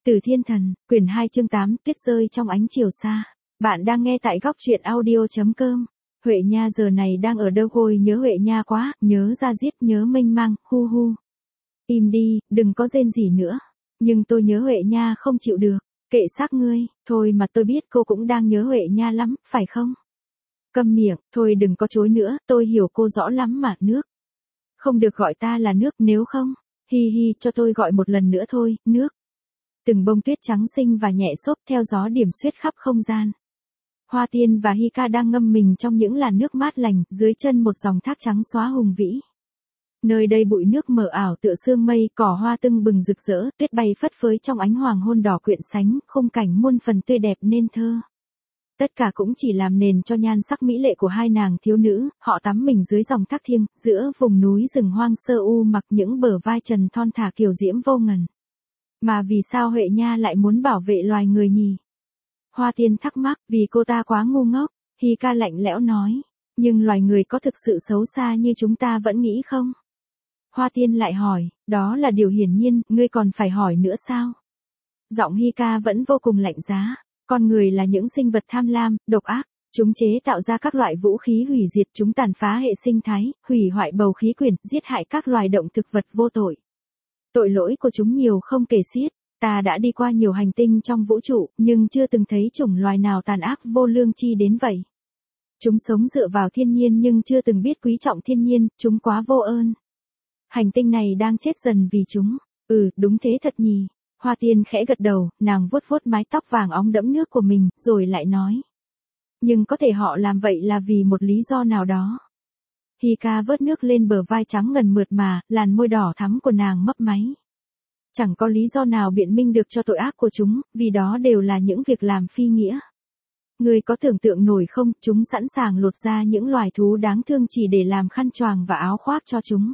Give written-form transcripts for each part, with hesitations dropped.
Từ Thiên Thần, quyển 2 chương 8, tuyết rơi trong ánh chiều xa. Bạn đang nghe tại góc truyện audio.com. Huệ Nha giờ này đang ở đâu rồi, nhớ Huệ Nha quá, nhớ ra giết, nhớ mênh mang, hu hu. Im đi, đừng có rên gì nữa. Nhưng tôi nhớ Huệ Nha không chịu được, kệ xác ngươi, thôi mà tôi biết cô cũng đang nhớ Huệ Nha lắm, phải không? Câm miệng, thôi đừng có chối nữa, tôi hiểu cô rõ lắm mà, nước. Không được gọi ta là nước nếu không. Hi hi, cho tôi gọi một lần nữa thôi, nước. Từng bông tuyết trắng xinh và nhẹ xốp theo gió điểm xuyết khắp không gian. Hoa Tiên và Hika đang ngâm mình trong những làn nước mát lành, dưới chân một dòng thác trắng xóa hùng vĩ. Nơi đây bụi nước mờ ảo tựa sương mây, cỏ hoa tưng bừng rực rỡ, tuyết bay phất phới trong ánh hoàng hôn đỏ quyện sánh, khung cảnh muôn phần tươi đẹp nên thơ. Tất cả cũng chỉ làm nền cho nhan sắc mỹ lệ của hai nàng thiếu nữ, họ tắm mình dưới dòng thác thiêng, giữa vùng núi rừng hoang sơ u mặc những bờ vai trần thon thả kiều diễm vô ngần. Mà vì sao Huệ Nha lại muốn bảo vệ loài người nhỉ? Hoa Tiên thắc mắc, vì cô ta quá ngu ngốc, Hika lạnh lẽo nói. Nhưng loài người có thực sự xấu xa như chúng ta vẫn nghĩ không? Hoa Tiên lại hỏi, đó là điều hiển nhiên, ngươi còn phải hỏi nữa sao? Giọng Hika vẫn vô cùng lạnh giá. Con người là những sinh vật tham lam, độc ác. Chúng chế tạo ra các loại vũ khí hủy diệt, chúng tàn phá hệ sinh thái, hủy hoại bầu khí quyển, giết hại các loài động thực vật vô tội. Tội lỗi của chúng nhiều không kể xiết. Ta đã đi qua nhiều hành tinh trong vũ trụ, nhưng chưa từng thấy chủng loài nào tàn ác vô lương chi đến vậy. Chúng sống dựa vào thiên nhiên nhưng chưa từng biết quý trọng thiên nhiên, chúng quá vô ơn. Hành tinh này đang chết dần vì chúng. Đúng thế thật nhỉ. Hoa Tiên khẽ gật đầu, nàng vuốt vuốt mái tóc vàng óng đẫm nước của mình, rồi lại nói. Nhưng có thể họ làm vậy là vì một lý do nào đó. Hika vớt nước lên bờ vai trắng ngần mượt mà, làn môi đỏ thắm của nàng mấp máy. Chẳng có lý do nào biện minh được cho tội ác của chúng, vì đó đều là những việc làm phi nghĩa. Người có tưởng tượng nổi không, chúng sẵn sàng lột ra những loài thú đáng thương chỉ để làm khăn choàng và áo khoác cho chúng.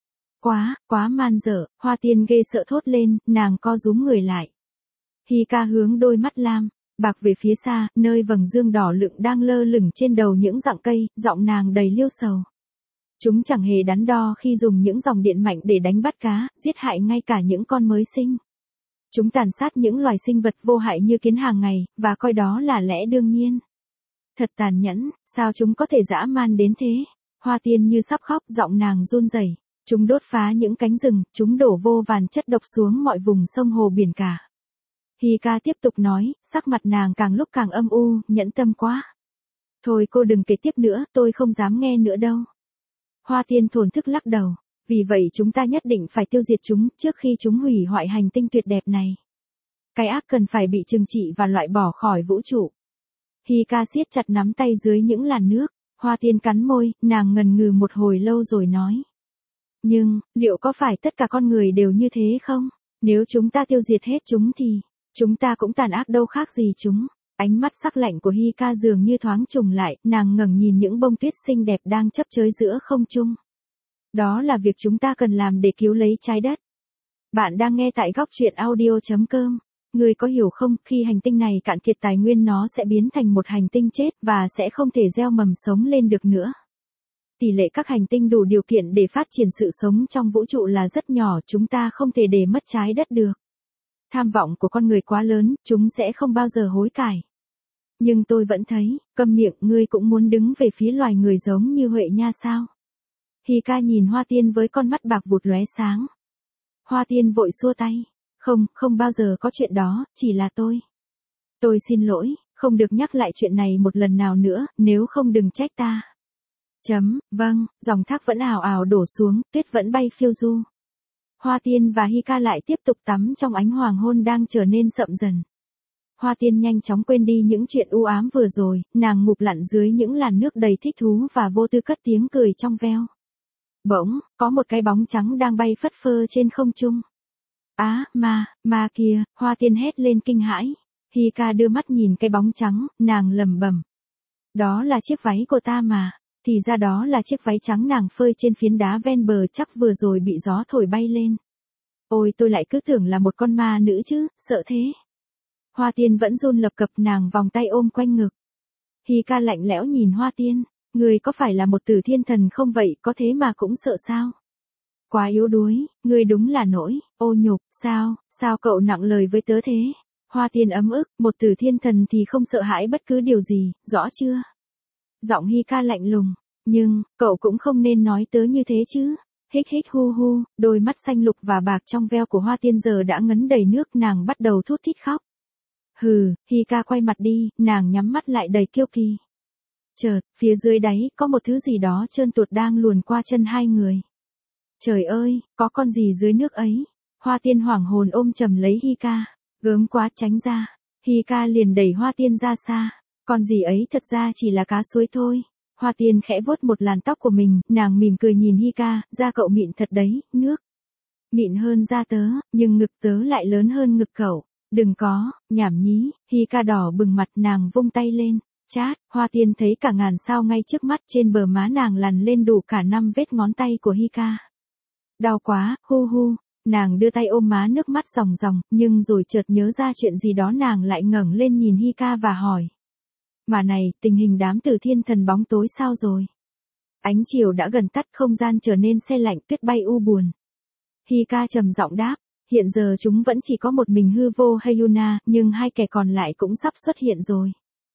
Quá man dở, Hoa Tiên ghê sợ thốt lên, nàng co rúm người lại. Hika hướng đôi mắt lam bạc về phía xa, nơi vầng dương đỏ lựng đang lơ lửng trên đầu những rặng cây, giọng nàng đầy liêu sầu. Chúng chẳng hề đắn đo khi dùng những dòng điện mạnh để đánh bắt cá, giết hại ngay cả những con mới sinh. Chúng tàn sát những loài sinh vật vô hại như kiến hàng ngày, và coi đó là lẽ đương nhiên. Thật tàn nhẫn, sao chúng có thể dã man đến thế? Hoa Tiên như sắp khóc, giọng nàng run rẩy. Chúng đốt phá những cánh rừng, chúng đổ vô vàn chất độc xuống mọi vùng sông hồ biển cả. Hika tiếp tục nói, sắc mặt nàng càng lúc càng âm u, nhẫn tâm quá. Thôi cô đừng kể tiếp nữa, tôi không dám nghe nữa đâu. Hoa Tiên thổn thức lắc đầu. Vì vậy chúng ta nhất định phải tiêu diệt chúng, trước khi chúng hủy hoại hành tinh tuyệt đẹp này. Cái ác cần phải bị trừng trị và loại bỏ khỏi vũ trụ. Hika siết chặt nắm tay dưới những làn nước. Hoa Tiên cắn môi, nàng ngần ngừ một hồi lâu rồi nói. Nhưng, liệu có phải tất cả con người đều như thế không? Nếu chúng ta tiêu diệt hết chúng thì, chúng ta cũng tàn ác đâu khác gì chúng. Ánh mắt sắc lạnh của Hika dường như thoáng trùng lại, nàng ngẩng nhìn những bông tuyết xinh đẹp đang chấp chới giữa không trung. Đó là việc chúng ta cần làm để cứu lấy trái đất. Bạn đang nghe tại góc truyện audio.com. Người có hiểu không, khi hành tinh này cạn kiệt tài nguyên nó sẽ biến thành một hành tinh chết và sẽ không thể gieo mầm sống lên được nữa. Tỷ lệ các hành tinh đủ điều kiện để phát triển sự sống trong vũ trụ là rất nhỏ, chúng ta không thể để mất trái đất được. Tham vọng của con người quá lớn, chúng sẽ không bao giờ hối cải. Nhưng tôi vẫn thấy, câm miệng, ngươi cũng muốn đứng về phía loài người giống như Huệ Nha sao? Hika nhìn Hoa Tiên với con mắt bạc vụt lóe sáng. Hoa Tiên vội xua tay. Không bao giờ có chuyện đó, chỉ là tôi. Tôi xin lỗi, không được nhắc lại chuyện này một lần nào nữa, nếu không đừng trách ta. Vâng, dòng thác vẫn ào ào đổ xuống, tuyết vẫn bay phiêu du. Hoa Tiên và Hika lại tiếp tục tắm trong ánh hoàng hôn đang trở nên sậm dần. Hoa Tiên nhanh chóng quên đi những chuyện u ám vừa rồi, nàng ngụp lặn dưới những làn nước đầy thích thú và vô tư cất tiếng cười trong veo. Bỗng, có một cái bóng trắng đang bay phất phơ trên không trung. Ma kia, Hoa Tiên hét lên kinh hãi. Hika đưa mắt nhìn cái bóng trắng, nàng lẩm bẩm. Đó là chiếc váy của ta mà. Thì ra đó là chiếc váy trắng nàng phơi trên phiến đá ven bờ chắc vừa rồi bị gió thổi bay lên. Ôi tôi lại cứ tưởng là một con ma nữ chứ, sợ thế. Hoa Tiên vẫn run lập cập, nàng vòng tay ôm quanh ngực. Hika lạnh lẽo nhìn Hoa Tiên, người có phải là một Tử Thiên Thần không vậy, có thế mà cũng sợ sao? Quá yếu đuối, ngươi đúng là nỗi, ô nhục, sao cậu nặng lời với tớ thế? Hoa Tiên ấm ức, một tử thiên thần thì không sợ hãi bất cứ điều gì, rõ chưa? Giọng Hi Ca lạnh lùng, nhưng, cậu cũng không nên nói tớ như thế chứ. Hích hích hu hu, đôi mắt xanh lục và bạc trong veo của Hoa Tiên giờ đã ngấn đầy nước, nàng bắt đầu thút thít khóc. Hừ, Hi Ca quay mặt đi, nàng nhắm mắt lại đầy kiêu kỳ. Chợt, phía dưới đáy, có một thứ gì đó trơn tuột đang luồn qua chân hai người. Trời ơi, có con gì dưới nước ấy? Hoa Tiên hoảng hồn ôm chầm lấy Hi Ca. Gớm quá, tránh ra. Hi Ca liền đẩy Hoa Tiên ra xa. Con gì ấy thật ra chỉ là cá suối thôi. Hoa Tiên khẽ vuốt một làn tóc của mình, nàng mỉm cười nhìn Hi Ca, da cậu mịn thật đấy, nước. Mịn hơn da tớ, nhưng ngực tớ lại lớn hơn ngực cậu. Đừng có, nhảm nhí. Hi Ca đỏ bừng mặt, nàng vung tay lên. Chát, Hoa Tiên thấy cả ngàn sao ngay trước mắt, trên bờ má nàng lằn lên đủ cả 5 vết ngón tay của Hi Ca. Đau quá, hu hu. Nàng đưa tay ôm má, nước mắt ròng ròng, nhưng rồi chợt nhớ ra chuyện gì đó, nàng lại ngẩng lên nhìn Hi Ca và hỏi. Mà này, tình hình đám tử thiên thần bóng tối sao rồi? Ánh chiều đã gần tắt, không gian trở nên se lạnh, tuyết bay u buồn. Hi Ca trầm giọng đáp, hiện giờ chúng vẫn chỉ có một mình hư vô hay Yuna, nhưng hai kẻ còn lại cũng sắp xuất hiện rồi.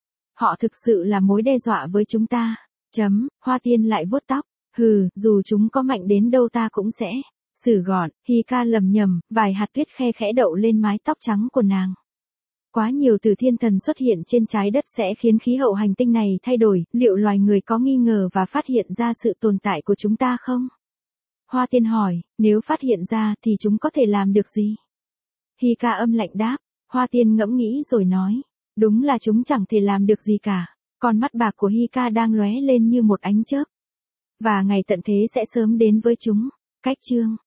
Họ thực sự là mối đe dọa với chúng ta. Hoa Tiên lại vuốt tóc. Hừ, dù chúng có mạnh đến đâu ta cũng sẽ xử gọn. Hi Ca lầm nhầm, vài hạt tuyết khe khẽ đậu lên mái tóc trắng của nàng. Quá nhiều tử thiên thần xuất hiện trên trái đất sẽ khiến khí hậu hành tinh này thay đổi, liệu loài người có nghi ngờ và phát hiện ra sự tồn tại của chúng ta không? Hoa Tiên hỏi, nếu phát hiện ra thì chúng có thể làm được gì? Hi Ca âm lạnh đáp. Hoa Tiên ngẫm nghĩ rồi nói, đúng là chúng chẳng thể làm được gì cả. Con mắt bạc của Hi Ca đang lóe lên như một ánh chớp. Và ngày tận thế sẽ sớm đến với chúng. Cách chương